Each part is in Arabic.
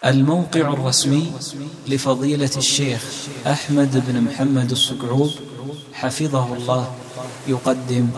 الموقع الرسمي لفضيلة الشيخ أحمد بن محمد السقعوب حفظه الله يقدم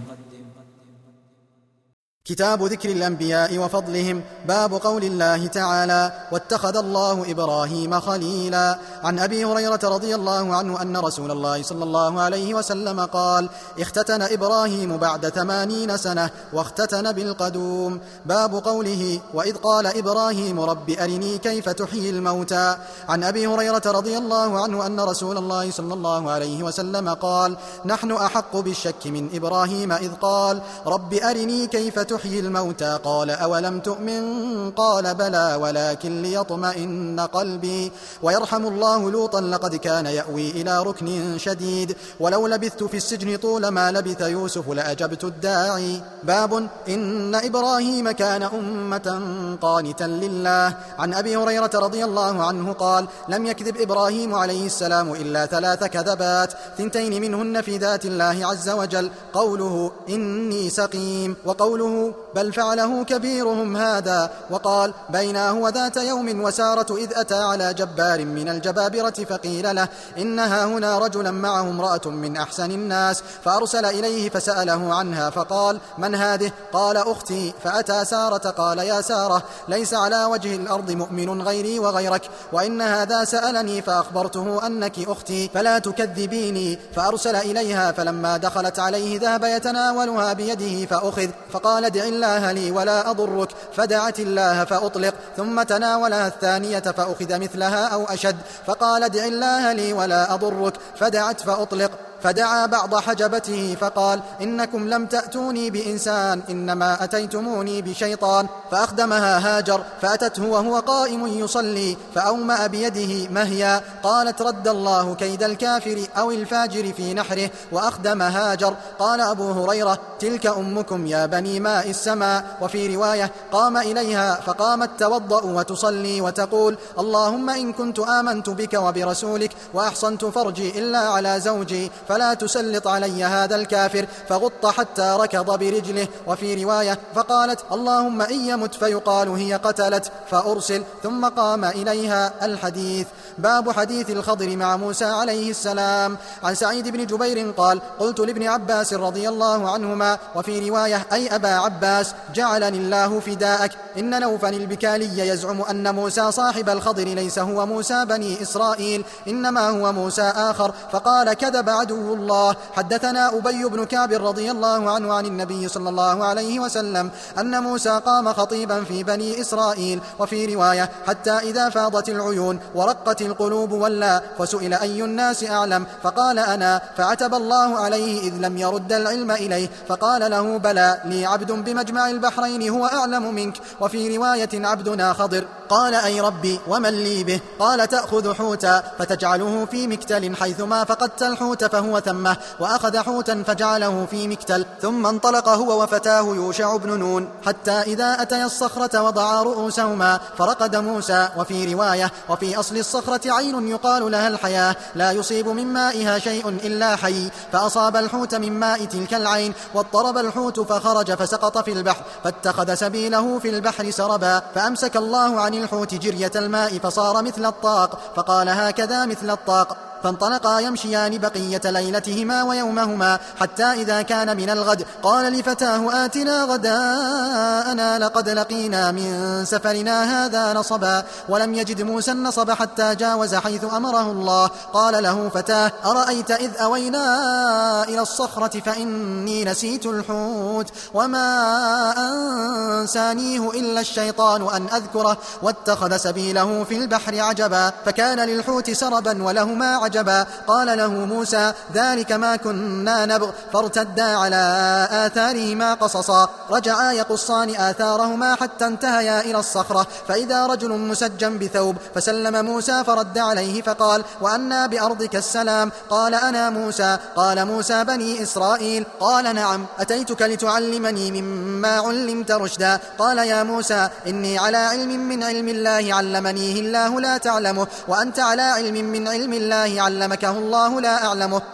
كتاب ذكر الأنبياء وفضلهم. باب قول الله تعالى: واتخذ الله إبراهيم خليلا. عن أبي هريرة رضي الله عنه أن رسول الله صلى الله عليه وسلم قال: اختتن إبراهيم بعد 80 سنة واختتن بالقدوم. باب قوله: وإذ قال إبراهيم رب أرني كيف تحيي الموتى. عن أبي هريرة رضي الله عنه أن رسول الله صلى الله عليه وسلم قال: نحن أحق بالشك من إبراهيم إذ قال: رب أرني كيف تحيي الموتى. قال: أولم تؤمن؟ قال: بلى ولكن ليطمئن قلبي. ويرحم الله لوطا لقد كان يأوي إلى ركن شديد، ولو لبثت في السجن طول ما لبث يوسف لأجبت الداعي. باب إن إبراهيم كان أمة قانتا لله. عن أبي هريرة رضي الله عنه قال: لم يكذب إبراهيم عليه السلام إلا 3 كذبات، 2 منهن في ذات الله عز وجل: قوله إني سقيم، وقوله بل فعله كبيرهم هذا، وقال: بيناه وذات يوم وسارة إذ أتى على جبار من الجبابرة فقيل له: إنها هنا رجلا معه امرأة من أحسن الناس، فأرسل إليه فسأله عنها فقال: من هذه؟ قال: أختي. فأتى سارة قال: يا سارة، ليس على وجه الأرض مؤمن غيري وغيرك، وإن هذا سألني فأخبرته أنك أختي فلا تكذبيني. فأرسل إليها، فلما دخلت عليه ذهب يتناولها بيده فأخذ، فقال: ادع الله لي ولا أضرك، فدعت الله فأطلق، ثم تناولها الثانية فأخذ مثلها أو أشد، فقال: ادع الله لي ولا أضرك، فدعت فأطلق، فدعا بعض حجبته فقال: إنكم لم تأتوني بإنسان، إنما أتيتموني بشيطان. فأخدمها هاجر، فأتته وهو قائم يصلي، فأومأ بيده مهيا. قالت: رد الله كيد الكافر أو الفاجر في نحره، وأخدم هاجر. قال أبو هريرة: تلك أمكم يا بني ماء السماء. وفي رواية: قام إليها فقامت توضأ وتصلي وتقول: اللهم إن كنت آمنت بك وبرسولك وأحصنت فرجي إلا على زوجي، فلا تسلط علي هذا الكافر، فغط حتى ركض برجله. وفي رواية: فقالت: اللهم إن يمت فيقال هي قتلت، فأرسل، ثم قام إليها. الحديث. باب حديث الخضر مع موسى عليه السلام. عن سعيد بن جبير قال: قلت لابن عباس رضي الله عنهما، وفي رواية: أي أبا عباس، جعلني الله فداءك، إن نوفا البكالي يزعم أن موسى صاحب الخضر ليس هو موسى بني إسرائيل، إنما هو موسى آخر. فقال: كذب عدو الله. حدثنا أبي بن كعب رضي الله عنه عن النبي صلى الله عليه وسلم أن موسى قام خطيبا في بني إسرائيل. وفي رواية: حتى إذا فاضت العيون ورقت القلوب ولى، فسئل: أي الناس أعلم؟ فقال: أنا. فعتب الله عليه إذ لم يرد العلم إليه، فقال له: بلى، لي عبد بمجمع البحرين هو أعلم منك. وفي رواية: عبدنا خضر. قال: أي ربي، ومن لي به؟ قال: تأخذ حوتا فتجعله في مكتل، حيثما فقدت الحوت فهو ثمه. وأخذ حوتا فجعله في مكتل، ثم انطلق هو وفتاه يوشع بن نون، حتى إذا أتيا الصخرة وضعا رؤوسهما فرقد موسى. وفي رواية: وفي أصل الصخرة عين يقال لها الحياة، لا يصيب من مائها شيء إلا حي، فأصاب الحوت من ماء تلك العين، واضطرب الحوت فخرج فسقط في البحر، فاتخذ سبيله في البحر سربا، فأمسك الله عن الحوت جرية الماء فصار مثل الطاق، فقال: هكذا مثل الطاق. فانطلقا يمشيان بقية ليلتهما ويومهما، حتى إذا كان من الغد قال لفتاه: آتنا غداءنا لقد لقينا من سفرنا هذا نصبا. ولم يجد موسى النصب حتى جاوز حيث أمره الله. قال له فتاه: أرأيت إذ أوينا إلى الصخرة فإني نسيت الحوت وما أنسانيه إلا الشيطان أن أذكره، واتخذ سبيله في البحر عجبا، فكان للحوت سربا ولهما عجبا. قال له موسى: ذلك ما كنا نبغ، فارتدا على آثارهما قصصا. رجعا يقصان آثارهما حتى انتهيا إلى الصخرة، فإذا رجل مسجى بثوب، فسلم موسى فرد عليه فقال: وأنى بأرضك السلام؟ قال: أنا موسى. قال موسى: بني إسرائيل؟ قال: نعم، أتيتك لتعلمني مما علمت رشدا. قال: يا موسى، إني على علم من علم الله علمنيه الله لا تعلمه، وأنت على علم من علم الله علمكه الله لا أعلمه.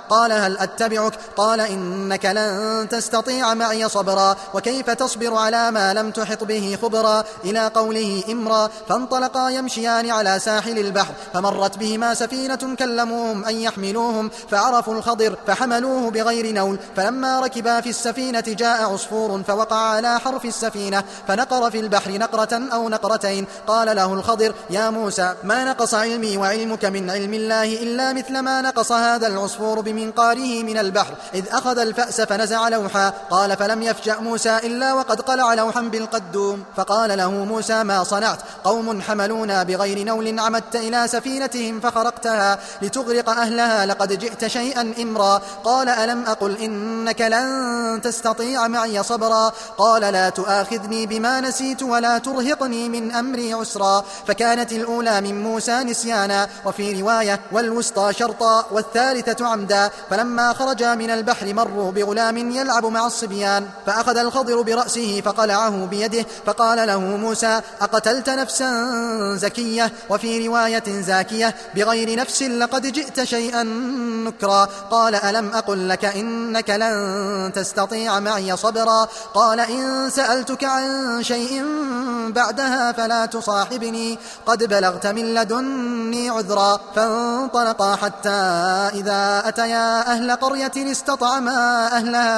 قال هل أتبعك؟ قال إنك لن تستطيع معي صبرا وكيف تصبر على ما لم تحط به خبرا، إلى قوله إمرا. فانطلقا يمشيان على ساحل البحر، فمرت بهما سفينة كلموهم أن يحملوهم، فعرفوا الخضر فحملوه بغير نول. فلما ركبا في السفينة جاء عصفور فوقع على حرف السفينة فنقر في البحر نقرة أو نقرتين. قال له الخضر يا موسى ما نقص علمي وعلمك من علم الله إلا مثل ما نقص هذا العصفور بمنقاره من البحر، إذ أخذ الفأس فنزع لوحا. قال فلم يفجأ موسى إلا وقد قلع لوحا بالقدوم. فقال له موسى ما صنعت؟ قوم حملونا بغير نول عمدت إلى سفينتهم فخرقتها لتغرق أهلها، لقد جئت شيئا إمرا. قال ألم أقل إنك لن تستطيع معي صبرا؟ قال لا تؤاخذني بما نسيت ولا ترهقني من أمري عسرا. فكانت الأولى من موسى نسيانا، وفي رواية والوسطى شرطا والثالثة عمدا. فلما خرجا من البحر مروا بغلام يلعب مع الصبيان، فأخذ الخضر برأسه فقلعه بيده، فقال له موسى أقتلت نفسا زكية، وفي رواية زاكية، بغير نفس لقد جئت شيئا نكرا. قال ألم أقل لك إنك لن تستطيع معي صبرا؟ قال إن سألتك عن شيء بعدها فلا تصاحبني، قد بلغت من لدني عذرا. فانطلقا حتى إذا أتيا أهل قرية استطعما أهلها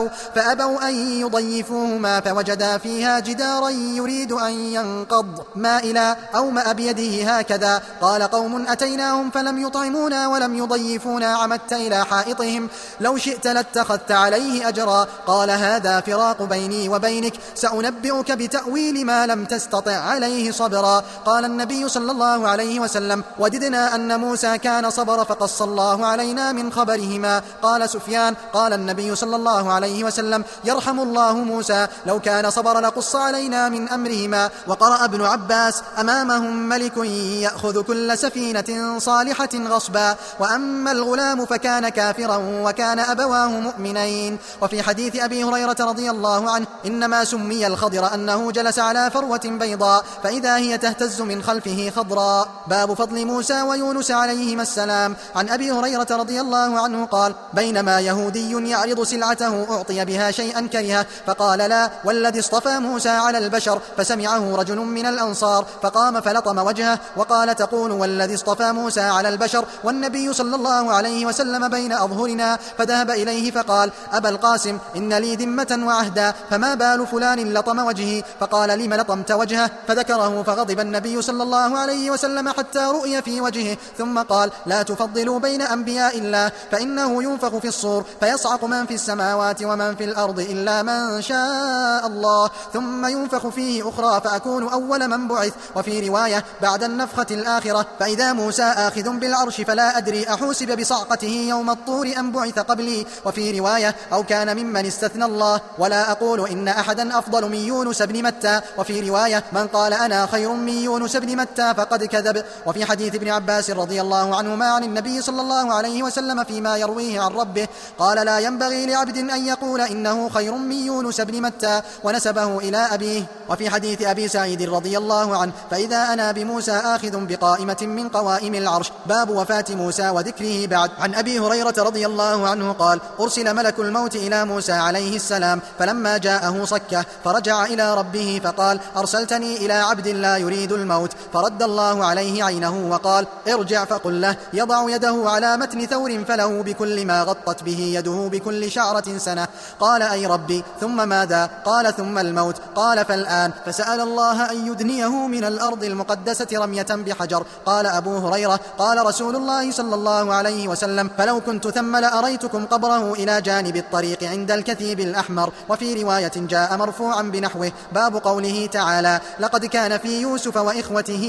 فأبوا أن يضيفوهما، فوجدا فيها جدارا يريد أن ينقض مائلا أومأ بيده هكذا. قال قوم أتيناهم فلم يطعمونا ولم يضيفونا، عمدت إلى حائطهم لو شئت لاتخذت عليه أجرا. قال هذا فراق بيني وبينك، سأنبئك بتأويل ما لم تستطع عليه صبرا. قال النبي صلى الله عليه وسلم وددنا أن موسى كان صبر فقص الله علينا من خبرهما. قال سفيان قال النبي صلى الله عليه وسلم يرحم الله موسى لو كان صبر لقص علينا من أمرهما. وقرأ ابن عباس أمامهم ملك يأخذ كل سفينة صالحة غصبا، وأما الغلام فكان كافرا وكان أبواه مؤمنين. وفي حديث أبي هريرة رضي الله عنه إنما سمي الخضر أنه جلس على فروة بيضاء فإذا هي تهتز من خلفه خضراء. باب فضل موسى ويونس عليهما السلام. عن أبي هريرة رضي الله عنه قال بينما يهودي يعرض سلعته أعطي بها شيئا كرهه فقال لا والذي اصطفى موسى على البشر، فسمعه رجل من الأنصار فقام فلطم وجهه وقال تقول والذي اصطفى موسى على البشر والنبي صلى الله عليه وسلم بين أظهرنا. فذهب إليه فقال أبا القاسم إن لي ذمة وعهدا، فما بال فلان لطم وجهي؟ فقال لم لطمت وجهه؟ فذكره فغضب النبي صلى الله عليه وسلم حتى رؤي في وجهه، ثم قال لا تفضلوا بين أنبياء الله، فإنه ينفخ في الصور فيصعق من في السماوات ومن في الأرض إلا من شاء الله، ثم ينفخ فيه أخرى فأكون أول من بعث. وفي رواية بعد النفخة الآخرة فإذا موسى آخذ بالعرش فلا أدري أحوسب بصعقته يوم الطور أم بعث قبلي. وفي رواية أو كان ممن استثنى الله، ولا أقول إن أحدا أفضل من يونس بن متى. وفي رواية من قال أنا خير من يونس بن متى فقد كذب. وفي حديث ابن عباس رضي الله عنهما عن النبي صلى الله عليه وسلم فيما يرويه عن ربه قال لا ينبغي لعبد أن يقول إنه خير من يونس بن متى، ونسبه إلى أبيه. وفي حديث أبي سعيد رضي الله عنه فإذا أنا بموسى آخذ بقائمة من قوائم العرش. باب وفاة موسى وذكره بعد. عن أبي هريرة رضي الله عنه قال أرسل ملك الموت إلى موسى عليه السلام فلما جاءه صكه فرجع إلى ربه فقال أرسلتني إلى عبد لا يريد الموت، فرد الله عليه عينه وقال ارجع فقل له يضع يده على متن ثور فله بكل ما غطت به يده بكل شعرة سنة. قال أي ربي ثم ماذا؟ قال ثم الموت. قال فالآن. فسأل الله أن يدنيه من الأرض المقدسة رمية بحجر. قال أبو هريرة قال رسول الله صلى الله عليه وسلم فلو كنت ثم لأريتكم قبره إلى جانب الطريق عند الكثيب الأحمر. وفي رواية جاء مرفوعا بنحوه. باب قوله تعالى لقد كان في يوسف وإخوته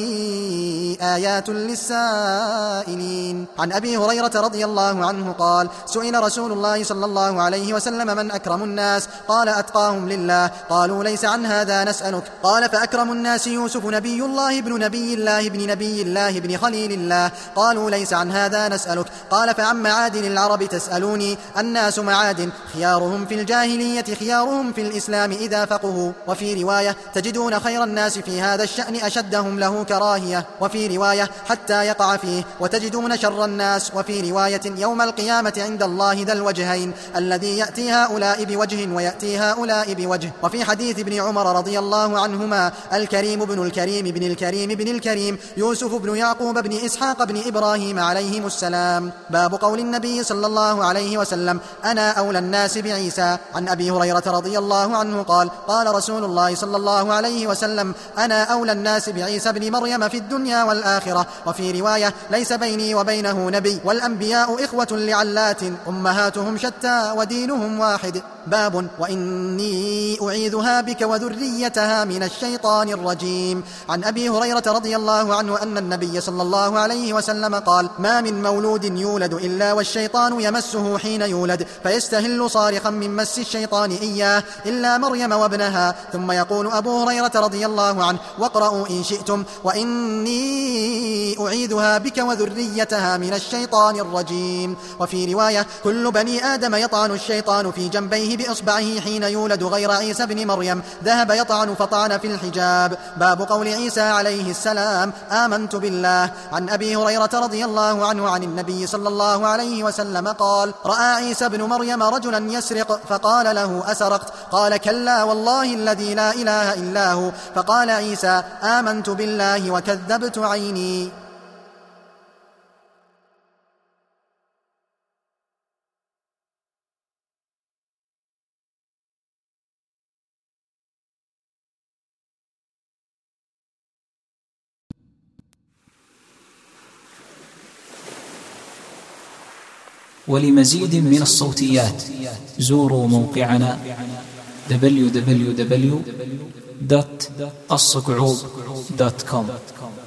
آيات للسائلين. عن أبي هريرة رضي الله عنه قال سئل رسول الله صلى الله عليه وسلم من أكرم الناس؟ قال أتقاهم لله. قالوا ليس عن هذا أسألك؟ قال فأكرم الناس يوسف نبي الله ابن نبي الله ابن نبي الله ابن خليل الله. قالوا ليس عن هذا نسألك. قال فعن معادن العرب تسألوني؟ الناس معادن، خيارهم في الجاهلية خيارهم في الإسلام إذا فقهوا. وفي رواية تجدون خير الناس في هذا الشأن أشدهم له كراهية. وفي رواية حتى يقع فيه. وتجدون شر الناس. وفي رواية يوم القيامة عند الله ذا الوجهين، الذي يأتي هؤلاء بوجه ويأتي هؤلاء بوجه. وفي حديث ابن عمر رضي الله عنهما: الكريم بن الكريم بن الكريم بن الكريم يوسف بن يعقوب بن إسحاق بن إبراهيم عليهم السلام. باب قول النبي صلى الله عليه وسلم: أنا أولى الناس بعيسى. عن أبي هريرة رضي الله عنه قال: قال رسول الله صلى الله عليه وسلم: أنا أولى الناس بعيسى بن مريم في الدنيا والآخرة. وفي رواية: ليس بيني وبينه نبي، والأنبياء إخوة لعلات أمهاتهم شتى ودينهم واحد. باب وإني أعيذها بك وذريتها من الشيطان الرجيم. عن أبي هريرة رضي الله عنه أن النبي صلى الله عليه وسلم قال: ما من مولود يولد إلا والشيطان يمسه حين يولد فيستهل صارخا من مس الشيطان إياه إلا مريم وابنها. ثم يقول أبو هريرة رضي الله عنه: واقرأوا إن شئتم: وإني أعيذها بك وذريتها من الشيطان الرجيم. وفي رواية: كل بني آدم يطعن الشيطان في جنبيه بإصبعه حين يولد غير عيسى بن مريم، ذهب يطعن فطعن في الحجاب. باب قول عيسى عليه السلام: آمنت بالله. عن أبي هريرة رضي الله عنه عن النبي صلى الله عليه وسلم قال: رأى عيسى بن مريم رجلا يسرق فقال له: أسرقت؟ قال: كلا والله الذي لا إله إلا هو. فقال عيسى: آمنت بالله وكذبت عيني. ولمزيد من الصوتيات زوروا موقعنا www.الصقعوب.com.